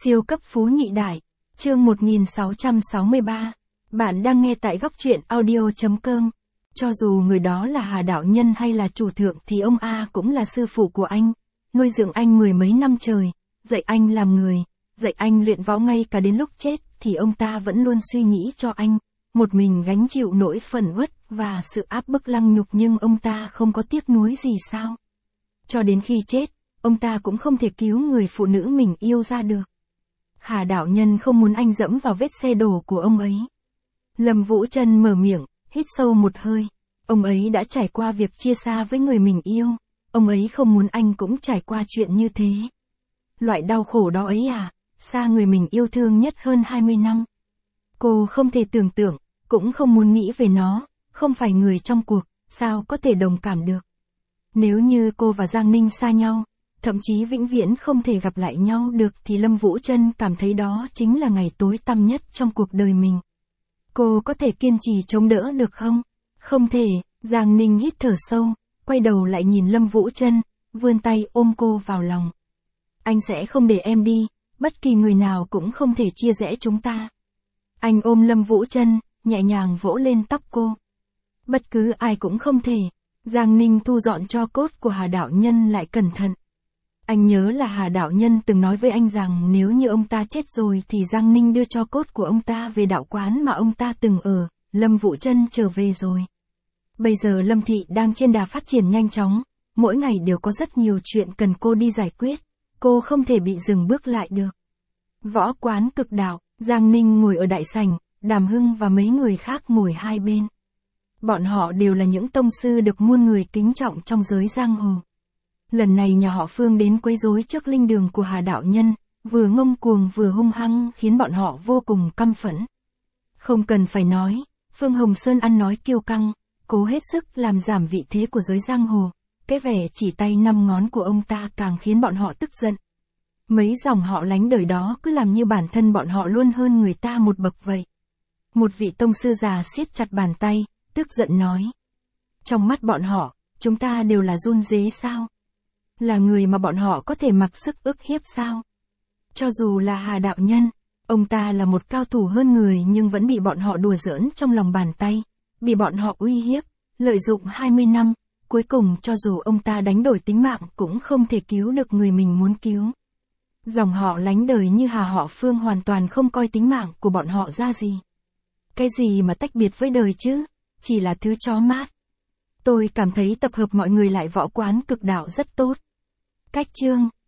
Siêu cấp phú nhị đại, chương 1663. Bạn đang nghe tại góc truyện audio.com. Cho dù người đó là Hà đạo nhân hay là chủ thượng thì ông A cũng là sư phụ của anh, nuôi dưỡng anh mười mấy năm trời, dạy anh làm người, dạy anh luyện võ ngay cả đến lúc chết thì ông ta vẫn luôn suy nghĩ cho anh, một mình gánh chịu nỗi phẫn uất và sự áp bức lăng nhục, nhưng ông ta không có tiếc nuối gì sao? Cho đến khi chết, ông ta cũng không thể cứu người phụ nữ mình yêu ra được. Hà đạo nhân không muốn anh dẫm vào vết xe đổ của ông ấy. Lâm Vũ Trân mở miệng, hít sâu một hơi. Ông ấy đã trải qua việc chia xa với người mình yêu. Ông ấy không muốn anh cũng trải qua chuyện như thế. Loại đau khổ đó ấy à, xa người mình yêu thương nhất hơn 20 năm. Cô không thể tưởng tượng, cũng không muốn nghĩ về nó, không phải người trong cuộc, sao có thể đồng cảm được. Nếu như cô và Giang Ninh xa nhau, thậm chí vĩnh viễn không thể gặp lại nhau được thì Lâm Vũ Trân cảm thấy đó chính là ngày tối tăm nhất trong cuộc đời mình. Cô có thể kiên trì chống đỡ được không? Không thể. Giang Ninh hít thở sâu, quay đầu lại nhìn Lâm Vũ Trân, vươn tay ôm cô vào lòng. Anh sẽ không để em đi, bất kỳ người nào cũng không thể chia rẽ chúng ta. Anh ôm Lâm Vũ Trân, nhẹ nhàng vỗ lên tóc cô. Bất cứ ai cũng không thể. Giang Ninh thu dọn tro cốt của Hà đạo nhân lại cẩn thận. Anh nhớ là Hà đạo nhân từng nói với anh rằng nếu như ông ta chết rồi thì Giang Ninh đưa tro cốt của ông ta về đạo quán mà ông ta từng ở. Lâm Vũ Trân trở về rồi. Bây giờ Lâm thị đang trên đà phát triển nhanh chóng, mỗi ngày đều có rất nhiều chuyện cần cô đi giải quyết, cô không thể bị dừng bước lại được. Võ quán Cực Đạo, Giang Ninh ngồi ở đại sảnh, Đàm Hưng và mấy người khác ngồi hai bên. Bọn họ đều là những tông sư được muôn người kính trọng trong giới giang hồ. Lần này nhà họ Phương đến quấy rối trước linh đường của Hà đạo nhân, vừa ngông cuồng vừa hung hăng khiến bọn họ vô cùng căm phẫn. Không cần phải nói, Phương Hồng Sơn ăn nói kiêu căng, cố hết sức làm giảm vị thế của giới giang hồ. Cái vẻ chỉ tay năm ngón của ông ta càng khiến bọn họ tức giận. Mấy dòng họ lánh đời đó cứ làm như bản thân bọn họ luôn hơn người ta một bậc vậy. Một vị tông sư già siết chặt bàn tay, tức giận nói. Trong mắt bọn họ, chúng ta đều là run rế sao? Là người mà bọn họ có thể mặc sức ức hiếp sao? Cho dù là Hà đạo nhân, ông ta là một cao thủ hơn người nhưng vẫn bị bọn họ đùa giỡn trong lòng bàn tay, bị bọn họ uy hiếp, lợi dụng 20 năm, cuối cùng cho dù ông ta đánh đổi tính mạng cũng không thể cứu được người mình muốn cứu. Dòng họ lánh đời như Hà họ Phương hoàn toàn không coi tính mạng của bọn họ ra gì. Cái gì mà tách biệt với đời chứ, chỉ là thứ chó mát. Tôi cảm thấy tập hợp mọi người lại võ quán Cực Đạo rất tốt. Cách chương